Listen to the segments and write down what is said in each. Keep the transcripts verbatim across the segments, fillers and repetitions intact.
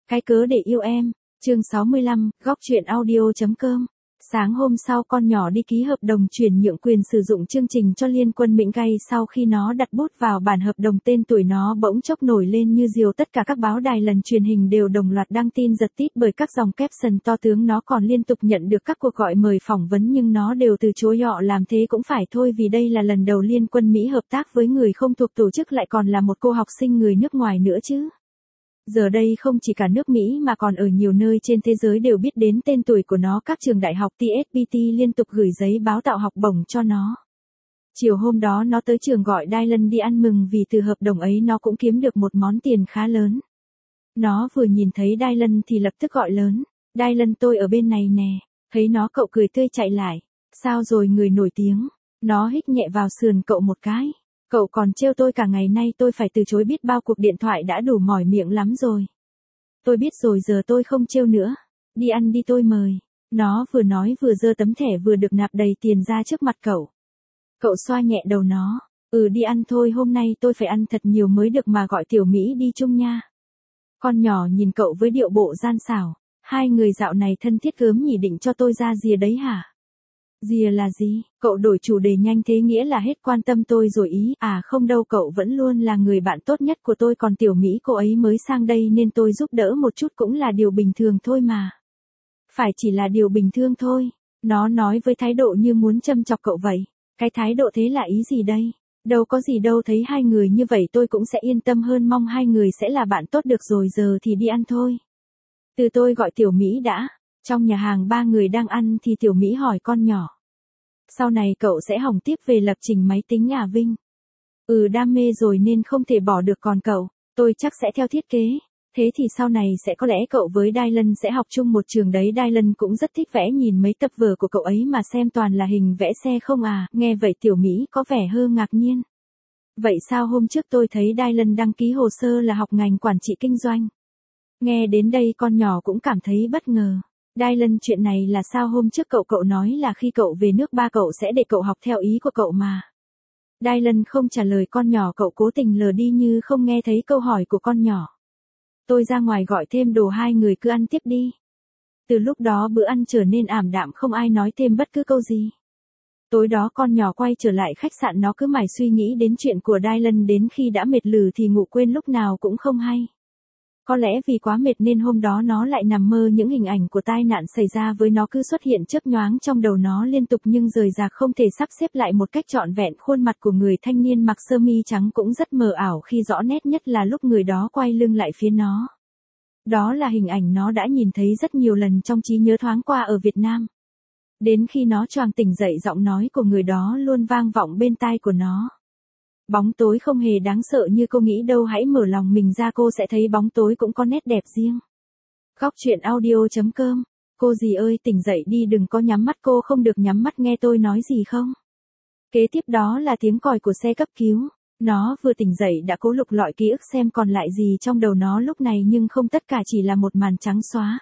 Cái cớ để yêu em, chương sáu mươi lăm, góc truyện audio.com. Sáng hôm sau con nhỏ đi ký hợp đồng chuyển nhượng quyền sử dụng chương trình cho Liên Quân Mĩnh Gay. Sau khi nó đặt bút vào bản hợp đồng, tên tuổi nó bỗng chốc nổi lên như diều. Tất cả các báo đài lần truyền hình đều đồng loạt đăng tin giật tít bởi các dòng caption to tướng. Nó còn liên tục nhận được các cuộc gọi mời phỏng vấn nhưng nó đều từ chối. Họ làm thế cũng phải thôi, vì đây là lần đầu Liên Quân Mỹ hợp tác với người không thuộc tổ chức, lại còn là một cô học sinh người nước ngoài nữa chứ. Giờ đây không chỉ cả nước Mỹ mà còn ở nhiều nơi trên thế giới đều biết đến tên tuổi của nó. Các trường đại học tê ét pê tê liên tục gửi giấy báo tạo học bổng cho nó. Chiều hôm đó nó tới trường gọi Dylan đi ăn mừng vì từ hợp đồng ấy nó cũng kiếm được một món tiền khá lớn. Nó vừa nhìn thấy Dylan thì lập tức gọi lớn: "Dylan, tôi ở bên này nè." Thấy nó, cậu cười tươi chạy lại: "Sao rồi người nổi tiếng?" Nó hích nhẹ vào sườn cậu một cái: "Cậu còn trêu tôi cả ngày nay, tôi phải từ chối biết bao cuộc điện thoại đã đủ mỏi miệng lắm rồi." "Tôi biết rồi, giờ tôi không trêu nữa. Đi ăn đi, tôi mời." Nó vừa nói vừa giơ tấm thẻ vừa được nạp đầy tiền ra trước mặt cậu. Cậu xoa nhẹ đầu nó: "Ừ, đi ăn thôi, hôm nay tôi phải ăn thật nhiều mới được mà, gọi Tiểu Mỹ đi chung nha." Con nhỏ nhìn cậu với điệu bộ gian xảo: "Hai người dạo này thân thiết gớm nhỉ, định cho tôi ra rìa đấy hả?" "Rìa là gì?" Cậu đổi chủ đề nhanh thế, nghĩa là hết quan tâm tôi rồi ý. "À không đâu, cậu vẫn luôn là người bạn tốt nhất của tôi, còn Tiểu Mỹ cô ấy mới sang đây nên tôi giúp đỡ một chút cũng là điều bình thường thôi mà." "Phải chỉ là điều bình thường thôi." Nó nói với thái độ như muốn châm chọc cậu vậy. "Cái thái độ thế là ý gì đây?" "Đâu có gì đâu, thấy hai người như vậy tôi cũng sẽ yên tâm hơn, mong hai người sẽ là bạn tốt được rồi, giờ thì đi ăn thôi." "Từ tôi gọi Tiểu Mỹ đã." Trong nhà hàng ba người đang ăn thì Tiểu Mỹ hỏi con nhỏ: "Sau này cậu sẽ học tiếp về lập trình máy tính à Vinh?" "Ừ, đam mê rồi nên không thể bỏ được, còn cậu?" "Tôi chắc sẽ theo thiết kế." "Thế thì sau này sẽ có lẽ cậu với Dylan sẽ học chung một trường đấy, Dylan cũng rất thích vẽ, nhìn mấy tập vở của cậu ấy mà xem toàn là hình vẽ xe không à." Nghe vậy Tiểu Mỹ có vẻ hơi ngạc nhiên. "Vậy sao hôm trước tôi thấy Dylan đăng ký hồ sơ là học ngành quản trị kinh doanh?" Nghe đến đây con nhỏ cũng cảm thấy bất ngờ. "Dylan, chuyện này là sao? Hôm trước cậu cậu nói là khi cậu về nước ba cậu sẽ để cậu học theo ý của cậu mà." Dylan không trả lời con nhỏ, cậu cố tình lờ đi như không nghe thấy câu hỏi của con nhỏ. "Tôi ra ngoài gọi thêm đồ, hai người cứ ăn tiếp đi." Từ lúc đó bữa ăn trở nên ảm đạm, không ai nói thêm bất cứ câu gì. Tối đó con nhỏ quay trở lại khách sạn, nó cứ mải suy nghĩ đến chuyện của Dylan, đến khi đã mệt lử thì ngủ quên lúc nào cũng không hay. Có lẽ vì quá mệt nên hôm đó nó lại nằm mơ, những hình ảnh của tai nạn xảy ra với nó cứ xuất hiện chớp nhoáng trong đầu nó liên tục nhưng rời rạc không thể sắp xếp lại một cách trọn vẹn. Khuôn mặt của người thanh niên mặc sơ mi trắng cũng rất mờ ảo khi rõ nét nhất là lúc người đó quay lưng lại phía nó. Đó là hình ảnh nó đã nhìn thấy rất nhiều lần trong trí nhớ thoáng qua ở Việt Nam. Đến khi nó choàng tỉnh dậy, giọng nói của người đó luôn vang vọng bên tai của nó: "Bóng tối không hề đáng sợ như cô nghĩ đâu, hãy mở lòng mình ra, cô sẽ thấy bóng tối cũng có nét đẹp riêng." Góc truyện audio.com. "Cô dì ơi, tỉnh dậy đi, đừng có nhắm mắt." "Cô không được nhắm mắt, nghe tôi nói gì không?" Kế tiếp đó là tiếng còi của xe cấp cứu. Nó vừa tỉnh dậy đã cố lục lọi ký ức xem còn lại gì trong đầu nó lúc này, nhưng không, tất cả chỉ là một màn trắng xóa.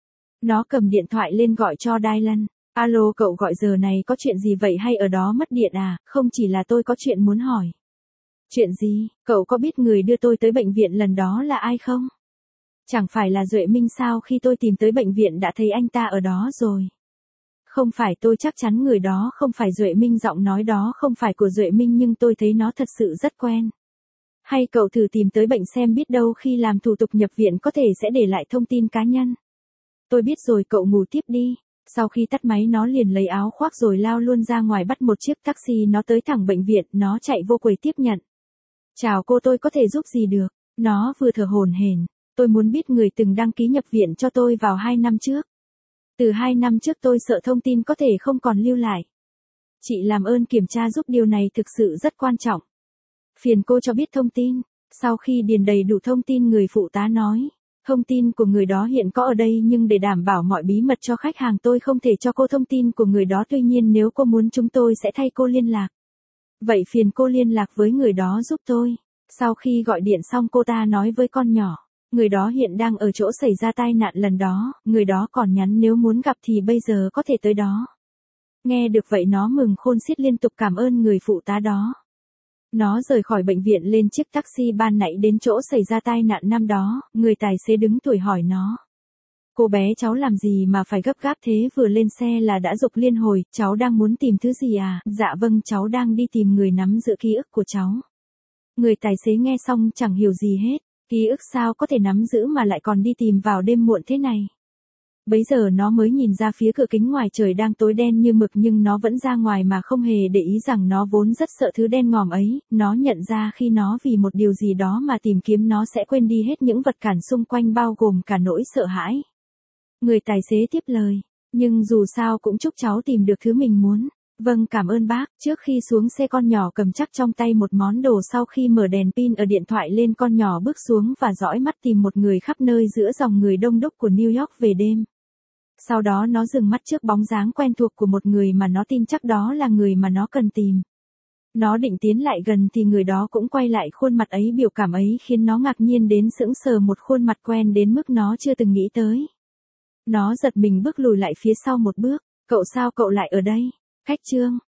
Nó cầm điện thoại lên gọi cho Dylan. "Alo, cậu gọi giờ này có chuyện gì vậy, hay ở đó mất điện à?" "Không, chỉ là tôi có chuyện muốn hỏi." "Chuyện gì?" "Cậu có biết người đưa tôi tới bệnh viện lần đó là ai không?" "Chẳng phải là Duệ Minh sao? Khi tôi tìm tới bệnh viện đã thấy anh ta ở đó rồi." "Không phải, tôi chắc chắn người đó không phải Duệ Minh." Giọng nói đó không phải của Duệ Minh nhưng tôi thấy nó thật sự rất quen. "Hay cậu thử tìm tới bệnh xem, biết đâu khi làm thủ tục nhập viện có thể sẽ để lại thông tin cá nhân." "Tôi biết rồi, cậu ngủ tiếp đi." Sau khi tắt máy nó liền lấy áo khoác rồi lao luôn ra ngoài, bắt một chiếc taxi. Nó tới thẳng bệnh viện, nó chạy vô quầy tiếp nhận. "Chào cô, tôi có thể giúp gì được?" Nó vừa thở hổn hển: "Tôi muốn biết người từng đăng ký nhập viện cho tôi vào hai năm trước. Từ hai năm trước tôi sợ thông tin có thể không còn lưu lại. Chị làm ơn kiểm tra giúp, điều này thực sự rất quan trọng. Phiền cô cho biết thông tin." Sau khi điền đầy đủ thông tin, người phụ tá nói: "Thông tin của người đó hiện có ở đây, nhưng để đảm bảo mọi bí mật cho khách hàng tôi không thể cho cô thông tin của người đó, tuy nhiên nếu cô muốn chúng tôi sẽ thay cô liên lạc. Vậy phiền cô liên lạc với người đó giúp tôi." Sau khi gọi điện xong, cô ta nói với con nhỏ: "Người đó hiện đang ở chỗ xảy ra tai nạn lần đó, người đó còn nhắn nếu muốn gặp thì bây giờ có thể tới đó." Nghe được vậy nó mừng khôn xiết, liên tục cảm ơn người phụ tá đó. Nó rời khỏi bệnh viện lên chiếc taxi ban nãy đến chỗ xảy ra tai nạn năm đó, người tài xế đứng tuổi hỏi nó. Cô bé cháu làm gì mà phải gấp gáp thế, vừa lên xe là đã giục liên hồi, cháu đang muốn tìm thứ gì à? Dạ vâng, cháu đang đi tìm người nắm giữ ký ức của cháu. Người tài xế nghe xong chẳng hiểu gì hết, ký ức sao có thể nắm giữ mà lại còn đi tìm vào đêm muộn thế này. Bấy giờ nó mới nhìn ra phía cửa kính ngoài trời đang tối đen như mực nhưng nó vẫn ra ngoài mà không hề để ý rằng nó vốn rất sợ thứ đen ngòm ấy, nó nhận ra khi nó vì một điều gì đó mà tìm kiếm nó sẽ quên đi hết những vật cản xung quanh bao gồm cả nỗi sợ hãi. Người tài xế tiếp lời, nhưng dù sao cũng chúc cháu tìm được thứ mình muốn. Vâng, cảm ơn bác. Trước khi xuống xe con nhỏ cầm chắc trong tay một món đồ, sau khi mở đèn pin ở điện thoại lên con nhỏ bước xuống và dõi mắt tìm một người khắp nơi giữa dòng người đông đúc của New York về đêm. Sau đó nó dừng mắt trước bóng dáng quen thuộc của một người mà nó tin chắc đó là người mà nó cần tìm. Nó định tiến lại gần thì người đó cũng quay lại, khuôn mặt ấy, biểu cảm ấy khiến nó ngạc nhiên đến sững sờ, một khuôn mặt quen đến mức nó chưa từng nghĩ tới. Nó giật mình bước lùi lại phía sau một bước. Cậu sao cậu lại ở đây? Khách Trương.